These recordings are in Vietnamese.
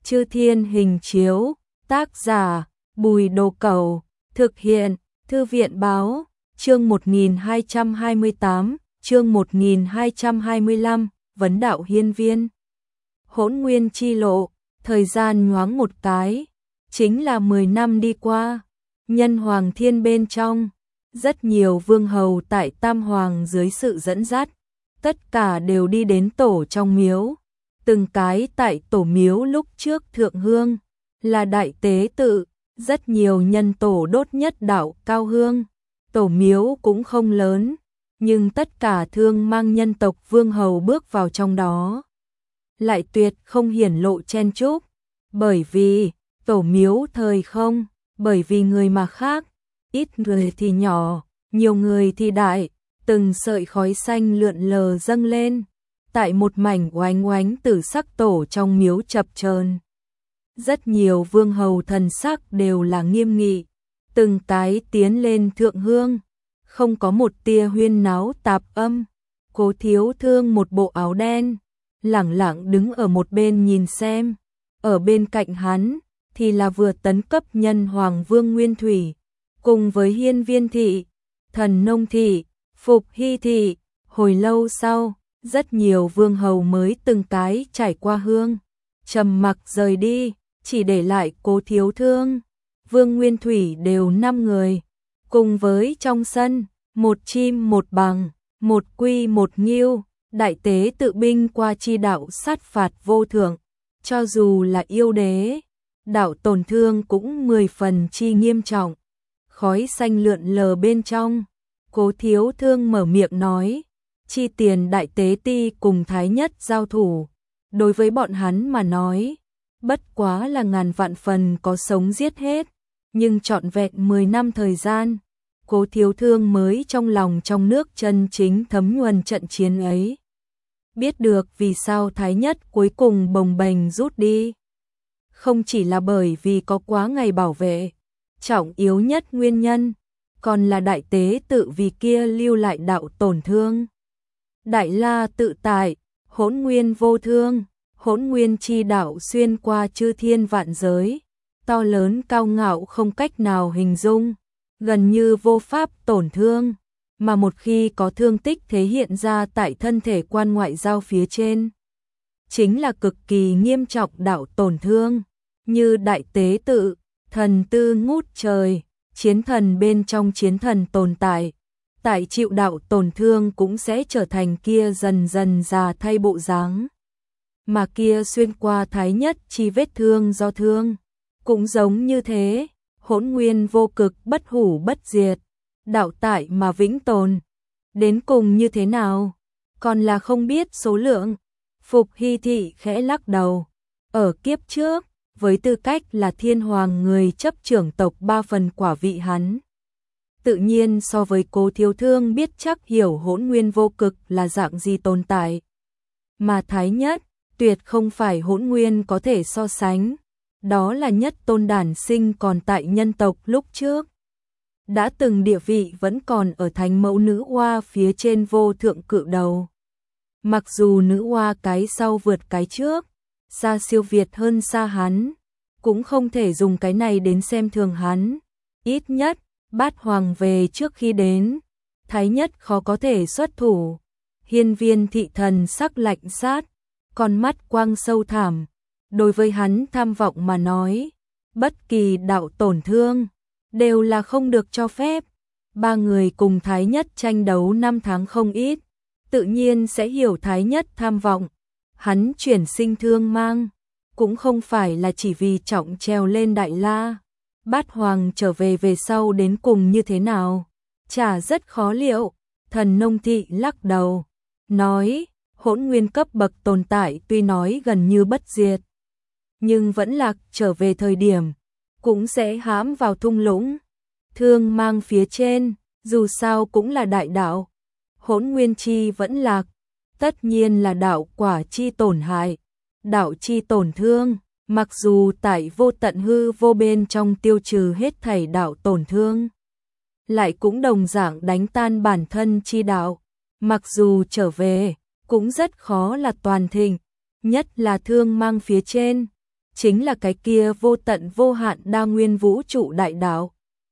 Chư Thiên Hình Chiếu, tác giả Bùi Đồ Cẩu, thực hiện Thư viện Báo, chương 1228, chương 1225, Vấn đạo hiên viên. Hỗn nguyên chi lộ, thời gian nhoáng một cái, chính là 10 năm đi qua. Nhân Hoàng Thiên bên trong, rất nhiều vương hầu tại Tam Hoàng dưới sự dẫn dắt, tất cả đều đi đến tổ trong miếu. Từng cái tại tổ miếu lúc trước thượng hương, là đại tế tự, rất nhiều nhân tổ đốt nhất đạo cao hương. Tổ miếu cũng không lớn, nhưng tất cả thương mang nhân tộc vương hầu bước vào trong đó. Lại tuyệt không hiển lộ chen chúc, bởi vì tổ miếu thời không, bởi vì người mà khác, ít người thì nhỏ, nhiều người thì đại, từng sợi khói xanh lượn lờ dâng lên, tại một mảnh oánh oánh tử sắc tổ trong miếu chập chờn. Rất nhiều vương hầu thần sắc đều là nghiêm nghị, từng cái tiến lên thượng hương, không có một tia huyên náo tạp âm. Cố Thiếu Thương một bộ áo đen, lẳng lặng đứng ở một bên nhìn xem, ở bên cạnh hắn thì là vừa tấn cấp nhân hoàng vương Nguyên Thủy, cùng với Hiên Viên thị, Thần Nông thị, Phục Hy thị. Hồi lâu sau, rất nhiều vương hầu mới từng cái trải qua hương, trầm mặc rời đi, chỉ để lại Cố Thiếu Thương, Vương Nguyên Thủy đều 5 người, cùng với trong sân, một chim một bằng, một quy một nghiêu, đại tế tự binh qua chi đạo sát phạt vô thượng, cho dù là yêu đế, đạo tổn thương cũng 10 phần chi nghiêm trọng. Khói xanh lượn lờ bên trong, Cố Thiếu Thương mở miệng nói, chi tiền đại tế ti cùng Thái Nhất giao thủ, đối với bọn hắn mà nói, bất quá là ngàn vạn phần có sống giết hết, nhưng trọn vẹn 10 năm thời gian, Cố Thiếu Thương mới trong lòng trong nước chân chính thấm nhuần trận chiến ấy. Biết được vì sao Thái Nhất cuối cùng bồng bềnh rút đi. Không chỉ là bởi vì có quá ngày bảo vệ, trọng yếu nhất nguyên nhân, còn là đại tế tự vì kia lưu lại đạo tổn thương. Đại La tự tại, hỗn nguyên vô thương, hỗn nguyên chi đạo xuyên qua chư thiên vạn giới, to lớn cao ngạo không cách nào hình dung, gần như vô pháp tổn thương, mà một khi có thương tích thể hiện ra tại thân thể quan ngoại giao phía trên, chính là cực kỳ nghiêm trọng đạo tổn thương, như đại tế tự, thần tư ngút trời, chiến thần bên trong chiến thần tồn tại, tại chịu đạo tổn thương cũng sẽ trở thành kia dần dần già thay bộ dáng. Mà kia xuyên qua Thái Nhất chi vết thương do thương, cũng giống như thế, hỗn nguyên vô cực bất hủ bất diệt, đạo tại mà vĩnh tồn. Đến cùng như thế nào, còn là không biết số lượng. Phục Hy thị khẽ lắc đầu, ở kiếp trước, với tư cách là thiên hoàng người chấp trưởng tộc 3 phần quả vị hắn, tự nhiên so với Cố Thiếu Thương biết chắc hiểu hỗn nguyên vô cực là dạng gì tồn tại. Mà Thái Nhất, tuyệt không phải hỗn nguyên có thể so sánh, đó là nhất tôn đản sinh còn tại nhân tộc lúc trước. Đã từng địa vị vẫn còn ở thánh mẫu nữ hoa phía trên vô thượng cự đầu. Mặc dù nữ hoa cái sau vượt cái trước, xa siêu việt hơn xa hắn, cũng không thể dùng cái này đến xem thường hắn. Ít nhất, Bát Hoàng về trước khi đến, Thái Nhất khó có thể xuất thủ. Hiên Viên thị thần sắc lạnh sát, con mắt quang sâu thẳm, đối với hắn tham vọng mà nói, bất kỳ đạo tổn thương đều là không được cho phép. 3 người cùng Thái Nhất tranh đấu 5 tháng không ít, tự nhiên sẽ hiểu Thái Nhất tham vọng. Hắn chuyển sinh thương mang, cũng không phải là chỉ vì trọng treo lên Đại La. Bát Hoàng trở về về sau đến cùng như thế nào, chả rất khó liệu. Thần Nông thị lắc đầu, nói, hỗn nguyên cấp bậc tồn tại tuy nói gần như bất diệt, nhưng vẫn lạc trở về thời điểm, cũng sẽ hãm vào thung lũng. Thương mang phía trên, dù sao cũng là đại đạo, hỗn nguyên chi vẫn lạc, tất nhiên là đạo quả chi tổn hại, đạo chi tổn thương, mặc dù tại vô tận hư vô bên trong tiêu trừ hết thảy đạo tổn thương, lại cũng đồng dạng đánh tan bản thân chi đạo, mặc dù trở về, cũng rất khó là toàn thịnh, nhất là thương mang phía trên, chính là cái kia vô tận vô hạn đa nguyên vũ trụ đại đạo.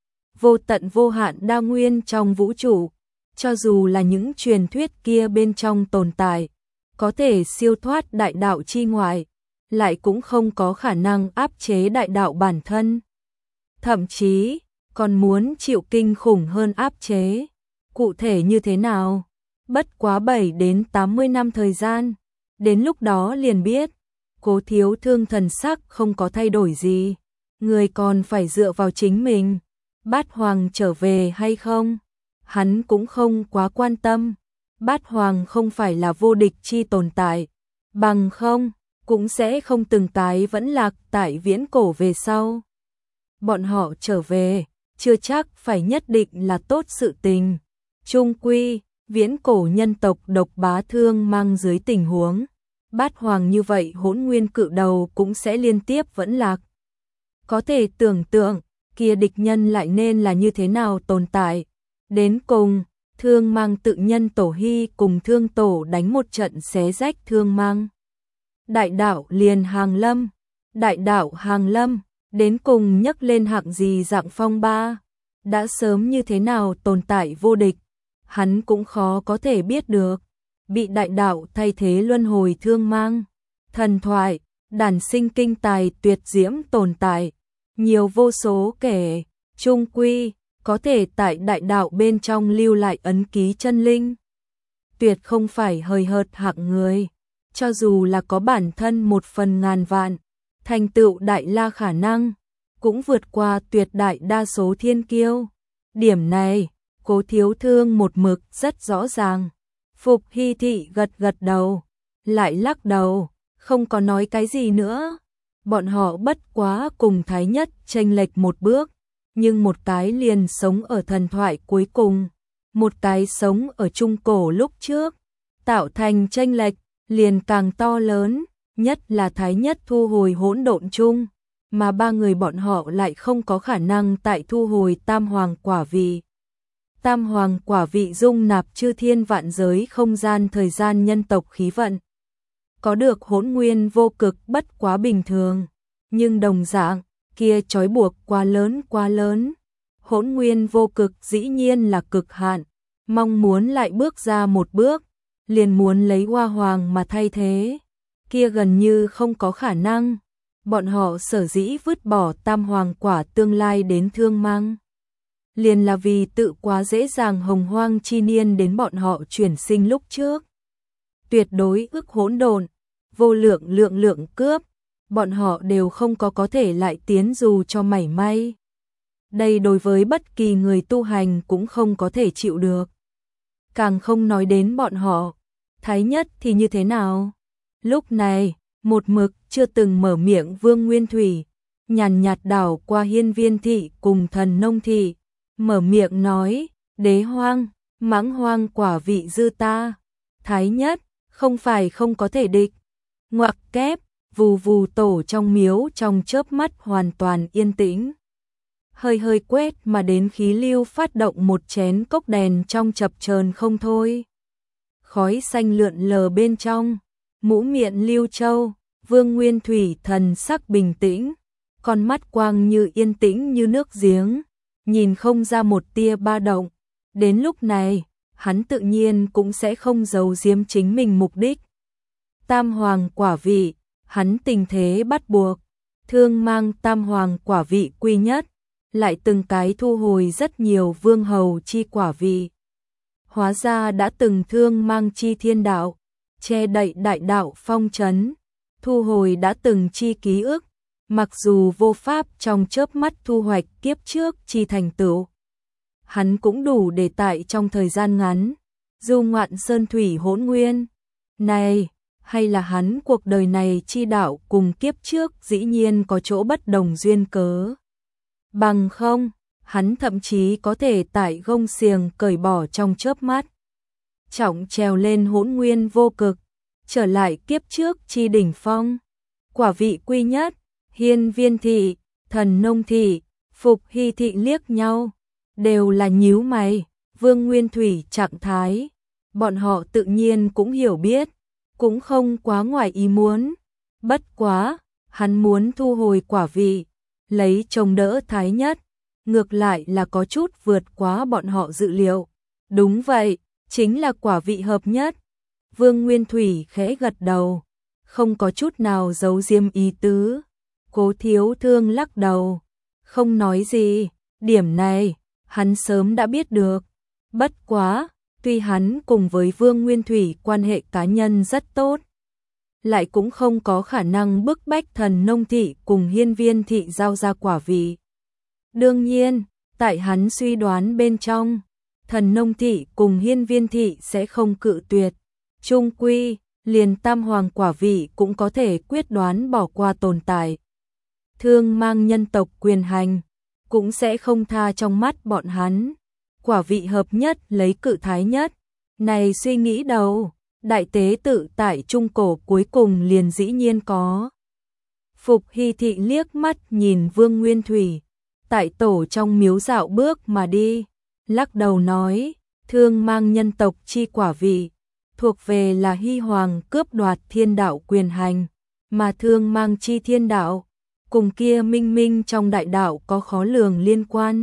Vô tận vô hạn đa nguyên trong vũ trụ, cho dù là những truyền thuyết kia bên trong tồn tại, có thể siêu thoát đại đạo chi ngoại, lại cũng không có khả năng áp chế đại đạo bản thân. Thậm chí, còn muốn chịu kinh khủng hơn áp chế. Cụ thể như thế nào? Bất quá 7 đến 80 năm thời gian, đến lúc đó liền biết. Cố Thiếu Thương thần sắc không có thay đổi gì, người còn phải dựa vào chính mình. Bát Hoàng trở về hay không? Hắn cũng không quá quan tâm. Bát Hoàng không phải là vô địch chi tồn tại, bằng không, cũng sẽ không từng tái vẫn lạc tại viễn cổ về sau. Bọn họ trở về, chưa chắc phải nhất định là tốt sự tình. Chung quy, viễn cổ nhân tộc độc bá Thương Mang dưới tình huống Bát Hoàng như vậy Hỗn Nguyên cự đầu cũng sẽ liên tiếp vẫn lạc. Có thể tưởng tượng, kia địch nhân lại nên là như thế nào tồn tại. Đến cùng, Thương Mang tự nhân Tổ Hy cùng Thương Tổ đánh một trận xé rách Thương Mang. Đại đạo liền hàng lâm, đại đạo hàng lâm, đến cùng nhấc lên hạng gì dạng phong ba. Đã sớm như thế nào tồn tại vô địch, hắn cũng khó có thể biết được. Bị đại đạo thay thế luân hồi Thương Mang, thần thoại, đản sinh kinh tài tuyệt diễm tồn tại, nhiều vô số kể, chung quy, có thể tại đại đạo bên trong lưu lại ấn ký chân linh. Tuyệt không phải hời hợt hạng người, cho dù là có bản thân 1/1000.000, thành tựu đại la khả năng, cũng vượt qua tuyệt đại đa số thiên kiêu. Điểm này, Cố Thiếu Thương một mực rất rõ ràng. Phục Hy Thị gật gật đầu, lại lắc đầu, không có nói cái gì nữa. Bọn họ bất quá cùng Thái Nhất chênh lệch một bước, nhưng một cái liền sống ở thần thoại cuối cùng, một cái sống ở trung cổ lúc trước, tạo thành chênh lệch liền càng to lớn, nhất là Thái Nhất thu hồi hỗn độn chung, mà ba người bọn họ lại không có khả năng tại thu hồi Tam Hoàng quả vị. Tam Hoàng quả vị dung nạp chư thiên vạn giới không gian thời gian nhân tộc khí vận. Có được hỗn nguyên vô cực bất quá bình thường, nhưng đồng dạng, kia trói buộc quá lớn. Hỗn nguyên vô cực dĩ nhiên là cực hạn, mong muốn lại bước ra một bước, liền muốn lấy Hoa Hoàng mà thay thế, kia gần như không có khả năng. Bọn họ sở dĩ vứt bỏ Tam Hoàng quả tương lai đến Thương Mang, liền là vì tự quá dễ dàng hồng hoang chi niên đến bọn họ chuyển sinh lúc trước. Tuyệt đối ức hỗn độn, vô lượng cướp, bọn họ đều không có thể lại tiến dù cho mảy may. Đây đối với bất kỳ người tu hành cũng không có thể chịu được. Càng không nói đến bọn họ, Thái Nhất thì như thế nào? Lúc này, một mực chưa từng mở miệng Vương Nguyên Thủy, nhàn nhạt đảo qua Hiên Viên Thị cùng Thần Nông Thị, mở miệng nói, đế hoang, mãng hoang quả vị dư ta. Thái Nhất, không phải không có thể địch. Ngoặc kép, vù vù tổ trong miếu trong chớp mắt hoàn toàn yên tĩnh. Hơi quét mà đến khí lưu phát động một chén cốc đèn trong chập chờn không thôi. Khói xanh lượn lờ bên trong, mũ miệng Lưu Châu, Vương Nguyên Thủy thần sắc bình tĩnh, con mắt quang như yên tĩnh như nước giếng, nhìn không ra một tia ba động. Đến lúc này, hắn tự nhiên cũng sẽ không giấu giếm chính mình mục đích. Tam Hoàng quả vị, hắn tình thế bắt buộc, Thương Mang Tam Hoàng quả vị quy nhất, lại từng cái thu hồi rất nhiều vương hầu chi quả vị. Hóa ra đã từng Thương Mang chi thiên đạo, che đậy đại đạo phong trấn, thu hồi đã từng chi ký ức, mặc dù vô pháp trong chớp mắt thu hoạch kiếp trước chi thành tựu. Hắn cũng đủ để tại trong thời gian ngắn, du ngoạn sơn thủy hỗn nguyên. Này, hay là hắn cuộc đời này chi đạo cùng kiếp trước dĩ nhiên có chỗ bất đồng duyên cớ. Bằng không, hắn thậm chí có thể tại gông xiềng cởi bỏ trong chớp mắt. Trọng trèo lên hỗn nguyên vô cực, trở lại kiếp trước chi đỉnh phong. Quả vị quy nhất, Hiên Viên Thị, Thần Nông Thị, Phục Hy Thị liếc nhau, đều là nhíu mày, Vương Nguyên Thủy trạng thái. Bọn họ tự nhiên cũng hiểu biết, cũng không quá ngoài ý muốn. Bất quá, Hắn muốn thu hồi quả vị, lấy chồng đỡ Thái Nhất, ngược lại là có chút vượt quá bọn họ dự liệu. Đúng vậy, chính là quả vị hợp nhất. Vương Nguyên Thủy khẽ gật đầu, không có chút nào giấu diếm ý tứ. Cố Thiếu Thương lắc đầu, không nói gì, điểm này, hắn sớm đã biết được. Bất quá, tuy hắn cùng với Vương Nguyên Thủy quan hệ cá nhân rất tốt, lại cũng không có khả năng bức bách Thần Nông Thị cùng Hiên Viên Thị giao ra quả vị. Đương nhiên, tại hắn suy đoán bên trong, Thần Nông Thị cùng Hiên Viên Thị sẽ không cự tuyệt. Chung quy, liền tam hoàng quả vị cũng có thể quyết đoán bỏ qua tồn tại. Thương mang nhân tộc quyền hành, cũng sẽ không tha trong mắt bọn hắn. Quả vị hợp nhất lấy cự Thái Nhất. Này suy nghĩ đâu, đại tế tự tại trung cổ cuối cùng liền dĩ nhiên có. Phục Hy Thị liếc mắt nhìn Vương Nguyên Thủy, tại tổ trong miếu dạo bước mà đi, lắc đầu nói, thương mang nhân tộc chi quả vị, thuộc về là Hy Hoàng cướp đoạt thiên đạo quyền hành, mà thương mang chi thiên đạo, cùng kia minh minh trong đại đạo có khó lường liên quan.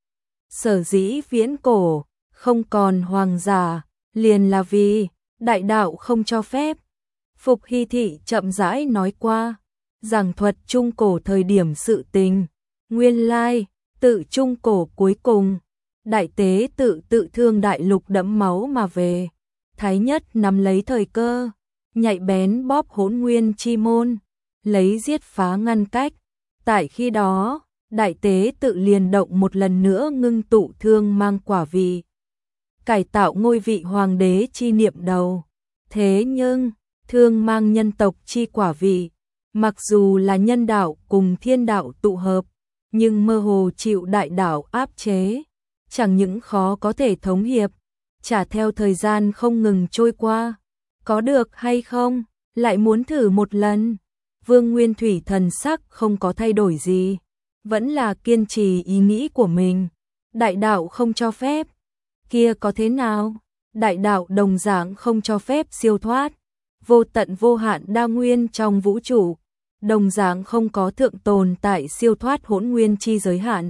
Sở dĩ viễn cổ, không còn hoàng giả, liền là vì đại đạo không cho phép. Phục Hy Thị chậm rãi nói qua, giảng thuật trung cổ thời điểm sự tình. Nguyên lai, tự trung cổ cuối cùng, đại tế tự thương đại lục đẫm máu mà về. Thái Nhất nắm lấy thời cơ, nhạy bén bóp Hỗn Nguyên chi môn, lấy giết phá ngăn cách. Tại khi đó, đại tế tự liền động một lần nữa ngưng tụ thương mang quả vị, cải tạo ngôi vị hoàng đế chi niệm đầu. Thế nhưng, thương mang nhân tộc chi quả vị, mặc dù là nhân đạo cùng thiên đạo tụ hợp, nhưng mơ hồ chịu đại đạo áp chế, chẳng những khó có thể thống hiệp, trả theo thời gian không ngừng trôi qua. Có được hay không, lại muốn thử một lần. Vương Nguyên Thủy thần sắc không có thay đổi gì, vẫn là kiên trì ý nghĩ của mình. Đại đạo không cho phép, kia có thế nào? Đại đạo đồng dạng không cho phép siêu thoát. Vô tận vô hạn đa nguyên trong vũ trụ, đồng dạng không có thượng tồn tại siêu thoát hỗn nguyên chi giới hạn.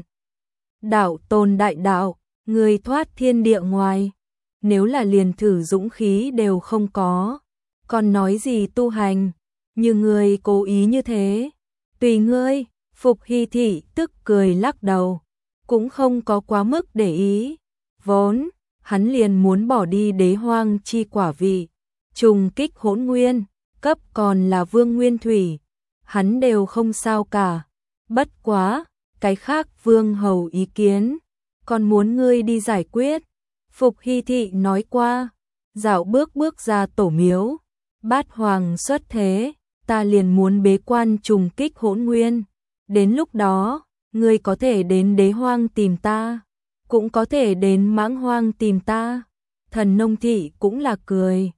Đạo tồn đại đạo, người thoát thiên địa ngoài. Nếu là liền thử dũng khí đều không có, còn nói gì tu hành, như người cố ý như thế. Tùy ngươi, Phục Hy Thị tức cười lắc đầu, cũng không có quá mức để ý. Vốn, hắn liền muốn bỏ đi đế hoang chi quả vị, trùng kích hỗn nguyên, cấp còn là Vương Nguyên Thủy, hắn đều không sao cả. Bất quá, cái khác Vương hầu ý kiến, còn muốn ngươi đi giải quyết. Phục Hy Thị nói qua, dạo bước ra tổ miếu, Bát Hoàng xuất thế, ta liền muốn bế quan trùng kích hỗn nguyên. Đến lúc đó, ngươi có thể đến đế hoang tìm ta, cũng có thể đến mãng hoang tìm ta. Thần Nông Thị cũng là cười,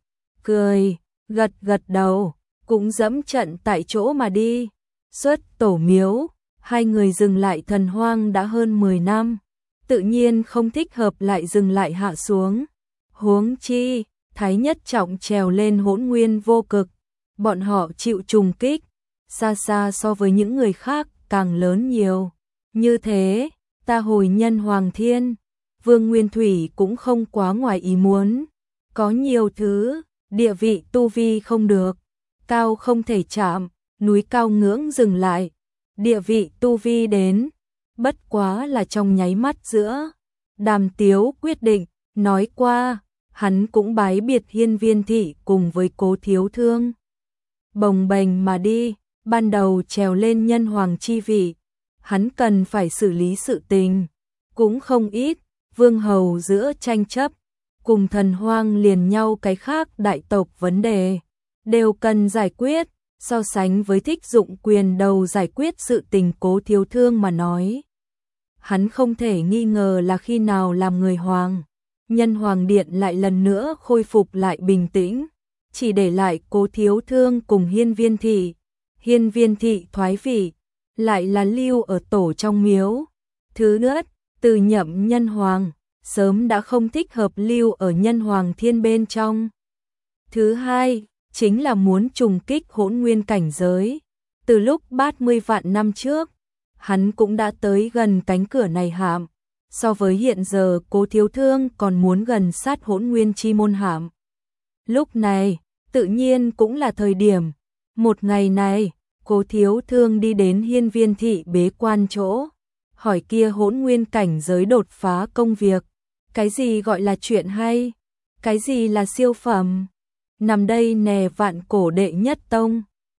gật đầu, cũng dẫm trận tại chỗ mà đi. Xuất tổ miếu, hai người dừng lại thần hoang đã hơn 10 năm, tự nhiên không thích hợp lại dừng lại hạ xuống. Huống chi, Thái Nhất trọng trèo lên hỗn nguyên vô cực, bọn họ chịu trùng kích, xa xa so với những người khác càng lớn nhiều. Như thế, ta hồi nhân hoàng thiên, Vương Nguyên Thủy cũng không quá ngoài ý muốn. Có nhiều thứ, địa vị tu vi không được, cao không thể chạm, núi cao ngưỡng dừng lại, địa vị tu vi đến, bất quá là trong nháy mắt giữa. Đàm Tiếu quyết định, nói qua, hắn cũng bái biệt Hiên Viên Thị cùng với Cố Thiếu Thương. Bồng bềnh mà đi, ban đầu trèo lên nhân hoàng chi vị, hắn cần phải xử lý sự tình, cũng không ít, vương hầu giữa tranh chấp, cùng thần hoang liền nhau cái khác đại tộc vấn đề, đều cần giải quyết. So sánh với thích dụng quyền đầu giải quyết sự tình Cố Thiếu Thương mà nói, hắn không thể nghi ngờ là khi nào làm người hoàng, nhân hoàng điện lại lần nữa khôi phục lại bình tĩnh, chỉ để lại Cố Thiếu Thương cùng Hiên Viên Thị. Hiên Viên Thị thoái vị, lại là lưu ở tổ trong miếu. Thứ nữa, từ nhậm nhân hoàng, sớm đã không thích hợp lưu ở nhân hoàng thiên bên trong. Thứ hai, chính là muốn trùng kích hỗn nguyên cảnh giới. Từ lúc 30 vạn năm trước, hắn cũng đã tới gần cánh cửa này hạm. So với hiện giờ Cố Thiếu Thương còn muốn gần sát Hỗn Nguyên Chi Môn hạm. Lúc này, tự nhiên cũng là thời điểm. Một ngày này, Cố Thiếu Thương đi đến Hiên Viên thị bế quan chỗ, hỏi kia Hỗn Nguyên cảnh giới đột phá công việc. Cái gì gọi là chuyện hay? Cái gì là siêu phẩm? Nằm đây nè Vạn Cổ đệ nhất tông.